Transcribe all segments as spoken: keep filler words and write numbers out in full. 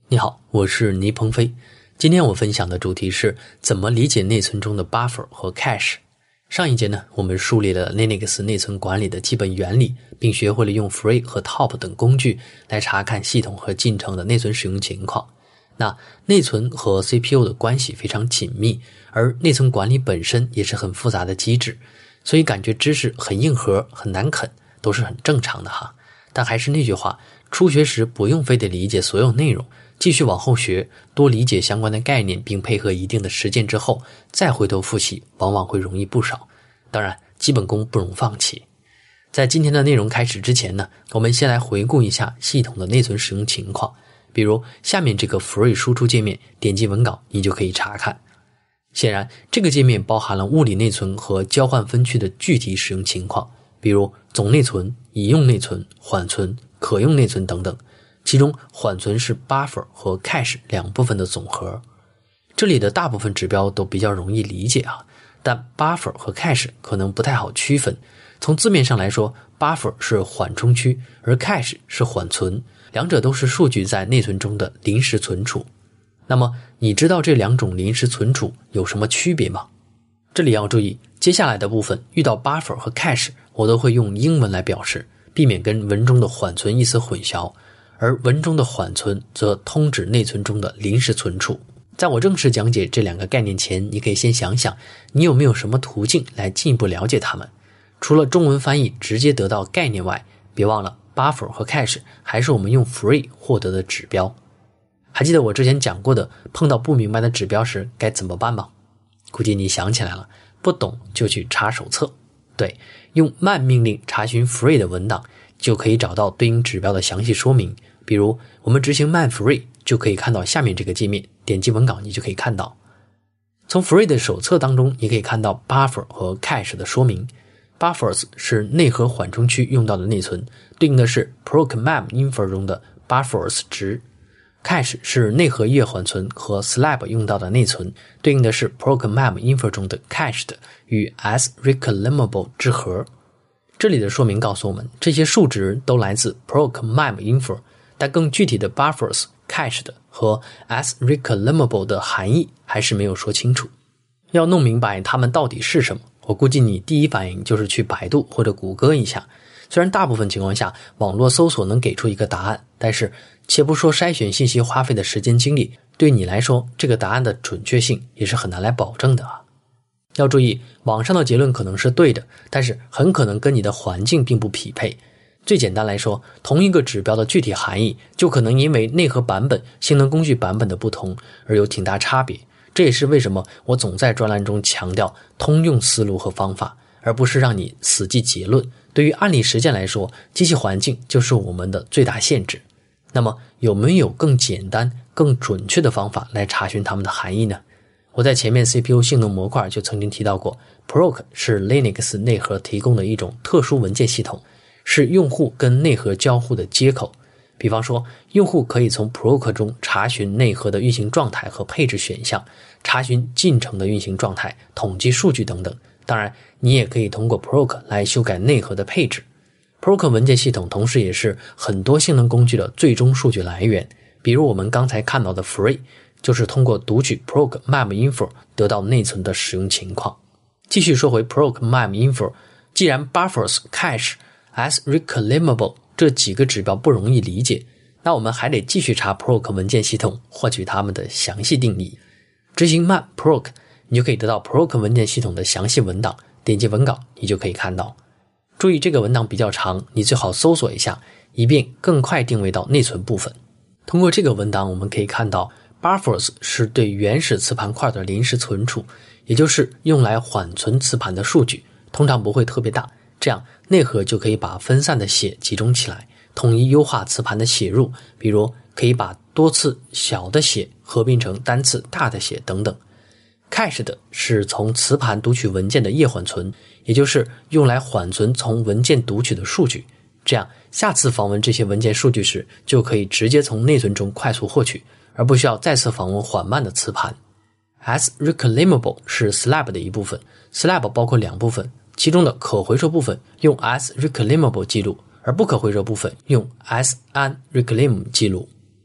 你好，我是倪鹏飞。今天我分享的主题是怎么理解内存中的 buffer 和 cache。上一节呢，我们梳理了 Linux 内存管理的基本原理，并学会了用 free 和 top 等工具来查看系统和进程的内存使用情况。那内存和 C P U 的关系非常紧密，而内存管理本身也是很复杂的机制，所以感觉知识很硬核、很难啃，都是很正常的哈。但还是那句话，初学时不用非得理解所有内容，继续往后学，多理解相关的概念，并配合一定的实践之后，再回头复习，往往会容易不少。当然，基本功不容放弃。在今天的内容开始之前呢，我们先来回顾一下系统的内存使用情况。比如下面这个 Free 输出界面，点击文稿你就可以查看。显然，这个界面包含了物理内存和交换分区的具体使用情况，比如总内存、已用内存、缓存、可用内存等等。其中缓存是 buffer 和 cache 两部分的总和。这里的大部分指标都比较容易理解啊，但 buffer 和 cache 可能不太好区分。从字面上来说， buffer 是缓冲区，而 cache 是缓存，两者都是数据在内存中的临时存储。那么你知道这两种临时存储有什么区别吗？这里要注意，接下来的部分遇到 buffer 和 cache 我都会用英文来表示，避免跟文中的缓存意思混淆，而文中的缓存则通指内存中的临时存储。在我正式讲解这两个概念前，你可以先想想你有没有什么途径来进一步了解它们。除了中文翻译直接得到概念外，别忘了 buffer 和 cache 还是我们用 free 获得的指标。还记得我之前讲过的碰到不明白的指标时该怎么办吗？估计你想起来了，不懂就去查手册。对，用慢命令查询 free 的文档，就可以找到对应指标的详细说明。比如我们执行慢 free 就可以看到下面这个界面，点击文稿你就可以看到。从 free 的手册当中你可以看到 buffer 和 cache 的说明。 buffers 是内核缓冲区用到的内存，对应的是 proc_mem info 中的 buffers 值。 cache 是内核页缓存和 slab 用到的内存，对应的是 proc_mem info 中的 cached 与 as_reclaimable 之和。这里的说明告诉我们，这些数值都来自 proc_mem info，但更具体的 buffers、cached 和 as_reclaimable 的含义还是没有说清楚。要弄明白它们到底是什么，我估计你第一反应就是去百度或者谷歌一下。虽然大部分情况下网络搜索能给出一个答案，但是且不说筛选信息花费的时间精力，对你来说这个答案的准确性也是很难来保证的啊。要注意，网上的结论可能是对的，但是很可能跟你的环境并不匹配。最简单来说，同一个指标的具体含义就可能因为内核版本、性能工具版本的不同而有挺大差别。这也是为什么我总在专栏中强调通用思路和方法，而不是让你死记结论。对于案例实践来说，机器环境就是我们的最大限制。那么有没有更简单、更准确的方法来查询它们的含义呢？我在前面 C P U 性能模块就曾经提到过， Proc 是 Linux 内核提供的一种特殊文件系统，是用户跟内核交互的接口。比方说，用户可以从 Proc 中查询内核的运行状态和配置选项，查询进程的运行状态、统计数据等等。当然，你也可以通过 Proc 来修改内核的配置。Proc 文件系统同时也是很多性能工具的最终数据来源，比如我们刚才看到的 Free， 就是通过读取 proc_mem info 得到内存的使用情况。继续说回 proc_mem info， 既然 buffers、cache、as_reclaimable 这几个指标不容易理解，那我们还得继续查 Proc 文件系统，获取它们的详细定义。执行 man proc， 你就可以得到 Proc 文件系统的详细文档，点击文稿你就可以看到。注意这个文档比较长，你最好搜索一下，以便更快定位到内存部分。通过这个文档我们可以看到， buffers 是对原始磁盘块的临时存储，也就是用来缓存磁盘的数据，通常不会特别大，这样内核就可以把分散的血集中起来，统一优化磁盘的写入，比如可以把多次小的血合并成单次大的血等等。Cached 是从磁盘读取文件的页缓存，也就是用来缓存从文件读取的数据，这样下次访问这些文件数据时，就可以直接从内存中快速获取，而不需要再次访问缓慢的磁盘。as_reclaimable 是 slab 的一部分， slab 包括两部分，其中的可回收部分用 as_reclaimable 记录，而不可回收部分用 as_unreclaim 记录。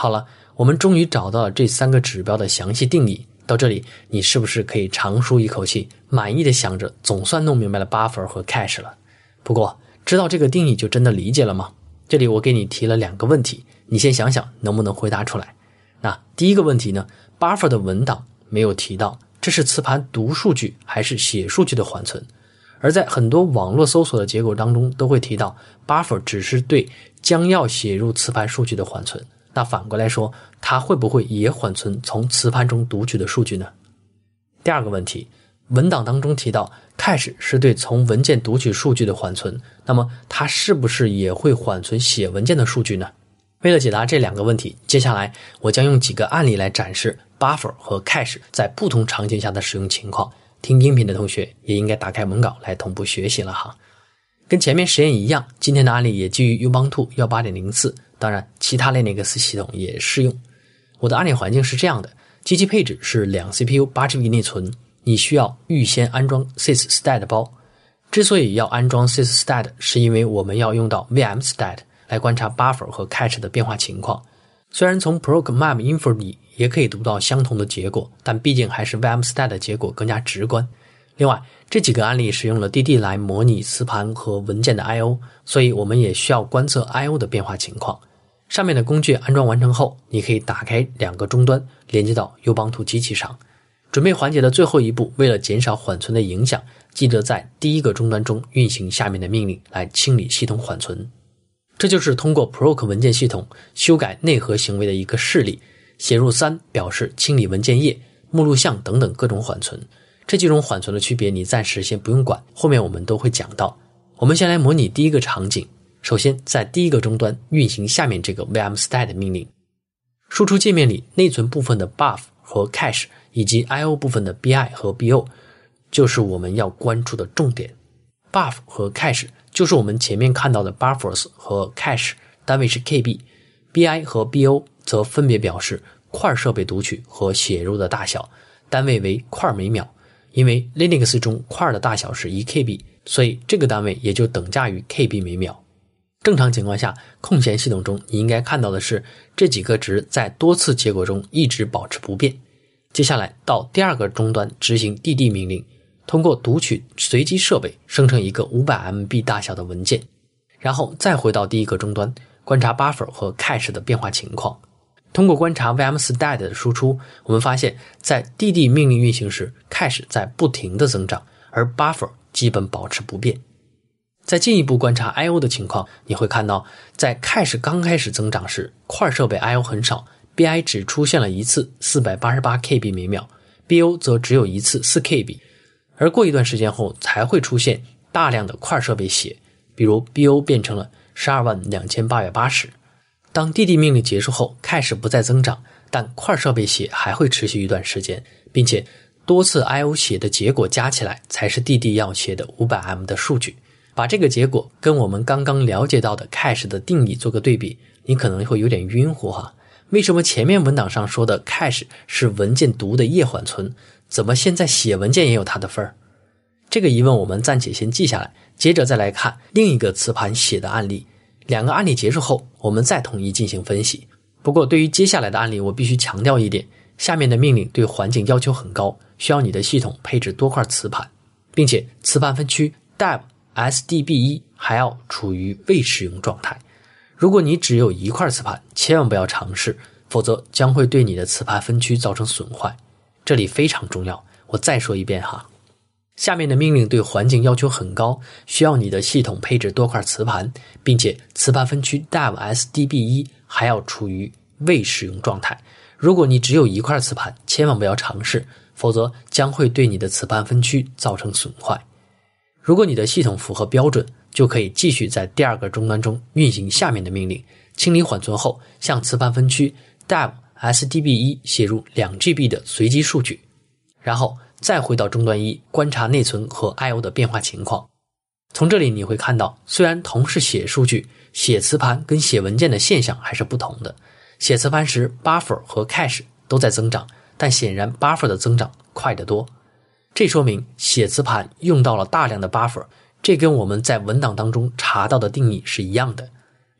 好了，我们终于找到了这三个指标的详细定义。到这里，你是不是可以长舒一口气，满意的想着总算弄明白了 buffer 和 cache 了？不过，知道这个定义就真的理解了吗？这里我给你提了两个问题，你先想想能不能回答出来。那第一个问题呢 ，buffer 的文档没有提到这是磁盘读数据还是写数据的缓存，而在很多网络搜索的结果当中都会提到 buffer 只是对将要写入磁盘数据的缓存。那反过来说，它会不会也缓存从磁盘中读取的数据呢？第二个问题，文档当中提到 cache 是对从文件读取数据的缓存，那么它是不是也会缓存写文件的数据呢？为了解答这两个问题，接下来我将用几个案例来展示 buffer 和 cache 在不同场景下的使用情况。听音频的同学也应该打开文稿来同步学习了哈。跟前面实验一样，今天的案例也基于 Ubuntu 十八点零四，当然其他 Linux 系统也适用。我的案例环境是这样的，机器配置是两 C P U 八 G B 内存，你需要预先安装 sysstat 包。之所以要安装 sysstat 是因为我们要用到 vmstat 来观察 buffer 和 cache 的变化情况。虽然从 proc map info 里也可以读到相同的结果，但毕竟还是 vmstat 的结果更加直观。另外，这几个案例使用了 D D 来模拟磁盘和文件的 I O， 所以我们也需要观测 I O 的变化情况。上面的工具安装完成后，你可以打开两个终端连接到 Ubuntu 机器上。准备环节的最后一步，为了减少缓存的影响，记得在第一个终端中运行下面的命令来清理系统缓存。这就是通过 proc 文件系统修改内核行为的一个示例。写入三表示清理文件页、目录项等等各种缓存。这几种缓存的区别你暂时先不用管，后面我们都会讲到。我们先来模拟第一个场景。首先在第一个终端运行下面这个 vmstat 命令。输出界面里内存部分的 buff 和 cache 以及 I O 部分的 bi 和 bo 就是我们要关注的重点。 buff 和 cache 就是我们前面看到的 buffers 和 cache， 单位是 K B， bi 和 bo 则分别表示块设备读取和写入的大小，单位为块每秒。因为 Linux 中块的大小是一 K B， 所以这个单位也就等价于 K B 每秒。正常情况下，空闲系统中你应该看到的是这几个值在多次结果中一直保持不变。接下来到第二个终端执行 D D 命令，通过读取随机设备生成一个 五百 M B 大小的文件，然后再回到第一个终端观察 buffer 和 cache 的变化情况。通过观察 vmstat 的输出，我们发现在 D D 命令运行时 cache 在不停的增长，而 buffer 基本保持不变。再进一步观察 I O 的情况，你会看到在 cache 刚开始增长时，块设备 I O 很少， bi 只出现了一次 四百八十八 K B 每秒， bo 则只有一次 四 K B， 而过一段时间后才会出现大量的块设备写，比如 bo 变成了十二万两千八百八十。当 D D 命令结束后 cache 不再增长，但块设备写还会持续一段时间，并且多次 I O 写的结果加起来才是 D D 要写的 五百 M 的数据。把这个结果跟我们刚刚了解到的 cache 的定义做个对比，你可能会有点晕乎哈。为什么前面文档上说的 cache 是文件读的页缓存，怎么现在写文件也有它的份儿？这个疑问我们暂且先记下来，接着再来看另一个磁盘写的案例。两个案例结束后，我们再统一进行分析。不过对于接下来的案例，我必须强调一点，下面的命令对环境要求很高，需要你的系统配置多块磁盘，并且磁盘分区 dev S D B 一 还要处于未使用状态。如果你只有一块磁盘，千万不要尝试，否则将会对你的磁盘分区造成损坏。这里非常重要，我再说一遍哈。下面的命令对环境要求很高，需要你的系统配置多块磁盘，并且磁盘分区 dev S D B 一 还要处于未使用状态。如果你只有一块磁盘，千万不要尝试，否则将会对你的磁盘分区造成损坏。如果你的系统符合标准，就可以继续在第二个终端中运行下面的命令，清理缓存后向磁盘分区 dev S D B 一 写入 两 G B 的随机数据，然后再回到终端一观察内存和 I O 的变化情况。从这里你会看到，虽然同是写数据，写磁盘跟写文件的现象还是不同的。写磁盘时 buffer 和 cache 都在增长，但显然 buffer 的增长快得多。这说明写磁盘用到了大量的 buffer， 这跟我们在文档当中查到的定义是一样的。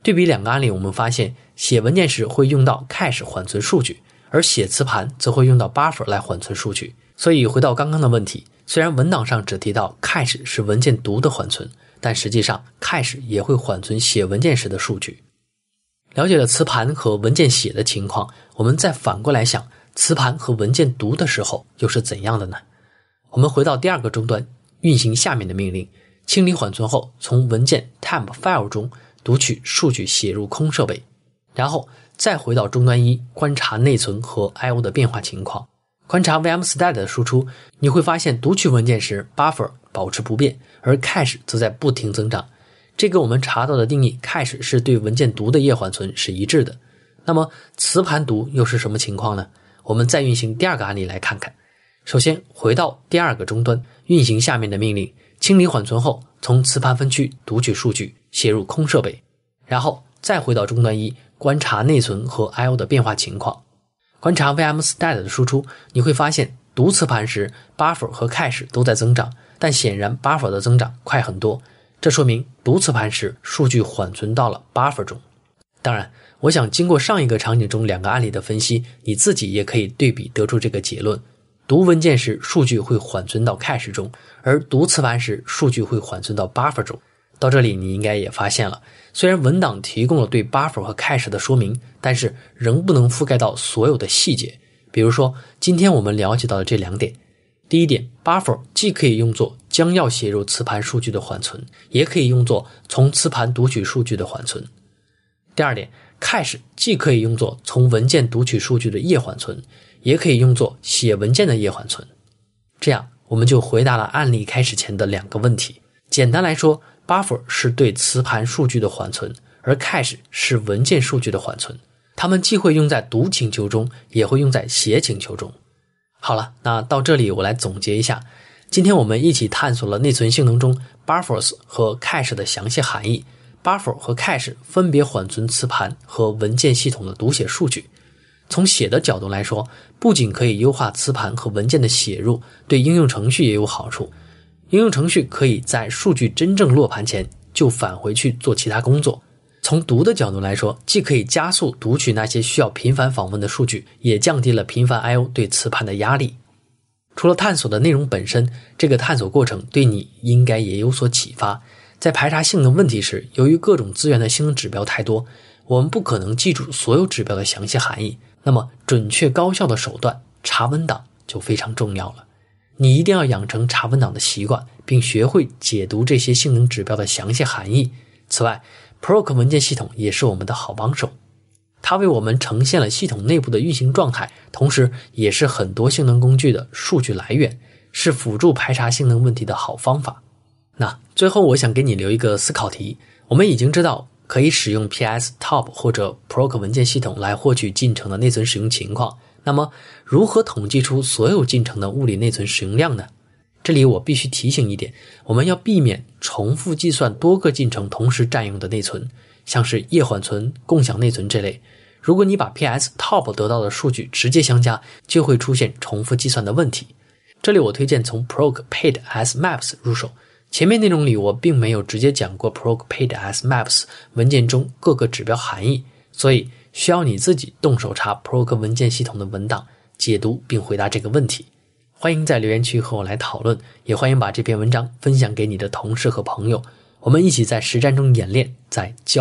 对比两个案例，我们发现写文件时会用到 cache 缓存数据，而写磁盘则会用到 buffer 来缓存数据。所以回到刚刚的问题，虽然文档上只提到 cache 是文件读的缓存，但实际上 cache 也会缓存写文件时的数据。了解了磁盘和文件写的情况，我们再反过来想，磁盘和文件读的时候又是怎样的呢？我们回到第二个终端，运行下面的命令，清理缓存后，从文件 temp file 中读取数据写入空设备，然后再回到终端一，观察内存和 I O 的变化情况。观察 vmstat 的输出，你会发现读取文件时 buffer 保持不变，而 cache 则在不停增长。这个我们查到的定义 cache 是对文件读的页缓存是一致的。那么磁盘读又是什么情况呢？我们再运行第二个案例来看看。首先回到第二个终端，运行下面的命令，清理缓存后，从磁盘分区读取数据，写入空设备，然后再回到终端一，观察内存和 I O 的变化情况。观察 vmstat 的输出，你会发现读磁盘时 buffer 和 cache 都在增长，但显然 buffer 的增长快很多，这说明读磁盘时数据缓存到了 buffer 中。当然，我想经过上一个场景中两个案例的分析，你自己也可以对比得出这个结论。读文件时数据会缓存到 cache 中，而读磁盘时数据会缓存到 buffer 中。到这里你应该也发现了，虽然文档提供了对 buffer 和 cache 的说明，但是仍不能覆盖到所有的细节。比如说今天我们了解到的这两点。第一点， buffer 既可以用作将要写入磁盘数据的缓存，也可以用作从磁盘读取数据的缓存。第二点， cache 既可以用作从文件读取数据的页缓存，也可以用作写文件的页缓存。这样我们就回答了案例开始前的两个问题。简单来说， buffer 是对磁盘数据的缓存，而 cache 是文件数据的缓存。它们既会用在读请求中，也会用在写请求中。好了，那到这里我来总结一下。今天我们一起探索了内存性能中 buffers 和 cache 的详细含义。buffer 和 cache 分别缓存磁盘和文件系统的读写数据。从写的角度来说，不仅可以优化磁盘和文件的写入，对应用程序也有好处。应用程序可以在数据真正落盘前就返回去做其他工作。从读的角度来说，既可以加速读取那些需要频繁访问的数据，也降低了频繁 I O 对磁盘的压力。除了探索的内容本身，这个探索过程对你应该也有所启发。在排查性能问题时，由于各种资源的性能指标太多，我们不可能记住所有指标的详细含义，那么准确高效的手段查文档就非常重要了。你一定要养成查文档的习惯，并学会解读这些性能指标的详细含义。此外， Proc 文件系统也是我们的好帮手，它为我们呈现了系统内部的运行状态，同时也是很多性能工具的数据来源，是辅助排查性能问题的好方法。那最后我想给你留一个思考题，我们已经知道可以使用 P S Top 或者 Proc 文件系统来获取进程的内存使用情况，那么如何统计出所有进程的物理内存使用量呢？这里我必须提醒一点，我们要避免重复计算多个进程同时占用的内存，像是页缓存、共享内存这类。如果你把 P S Top 得到的数据直接相加，就会出现重复计算的问题。这里我推荐从 Proc Paid as Maps 入手。前面内容里我并没有直接讲过 Proc Paid as Maps 文件中各个指标含义，所以需要你自己动手查 Proc 文件系统的文档，解读并回答这个问题。欢迎在留言区和我来讨论，也欢迎把这篇文章分享给你的同事和朋友，我们一起在实战中演练，在教